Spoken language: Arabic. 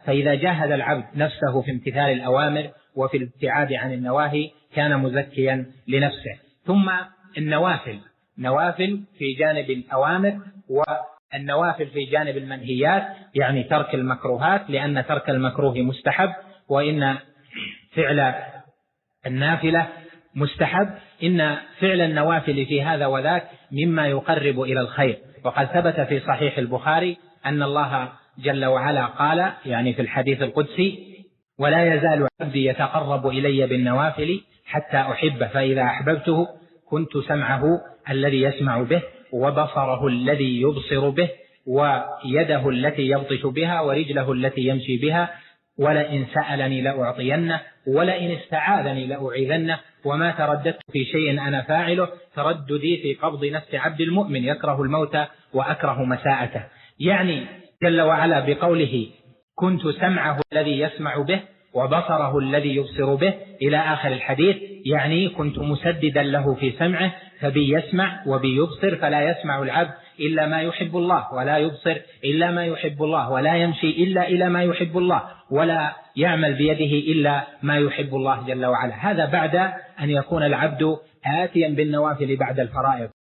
فإذا جاهد العبد نفسه في امتثال الأوامر وفي الابتعاد عن النواهي كان مزكيا لنفسه. ثم النوافل، نوافل في جانب الأوامر والنوافل في جانب المنهيات، يعني ترك المكروهات، لأن ترك المكروه مستحب، وإن فعل النافلة مستحب. إن فعل النوافل في هذا وذاك مما يقرب إلى الخير. وقد ثبت في صحيح البخاري أن الله جل وعلا قال، يعني في الحديث القدسي: ولا يزال عبدي يتقرب إلي بالنوافل حتى أحبه، فإذا أحببته كنت سمعه الذي يسمع به، وبصره الذي يبصر به، ويده التي يبطش بها، ورجله التي يمشي بها، ولئن سألني لأعطينه، ولئن استعاذني لأعيذنه، وما ترددت في شيء أنا فاعله ترددي في قبض نفس عبد المؤمن يكره الموت وأكره مساءته. يعني جل وعلا بقوله كنت سمعه الذي يسمع به وبصره الذي يبصر به إلى آخر الحديث، يعني كنت مسددا له في سمعه، فبي يسمع وبي يبصر، فلا يسمع العبد إلا ما يحب الله، ولا يبصر إلا ما يحب الله، ولا يمشي إلا إلى ما يحب الله، ولا يعمل بيده إلا ما يحب الله جل وعلا. هذا بعد أن يكون العبد آتيا بالنوافل بعد الفرائض.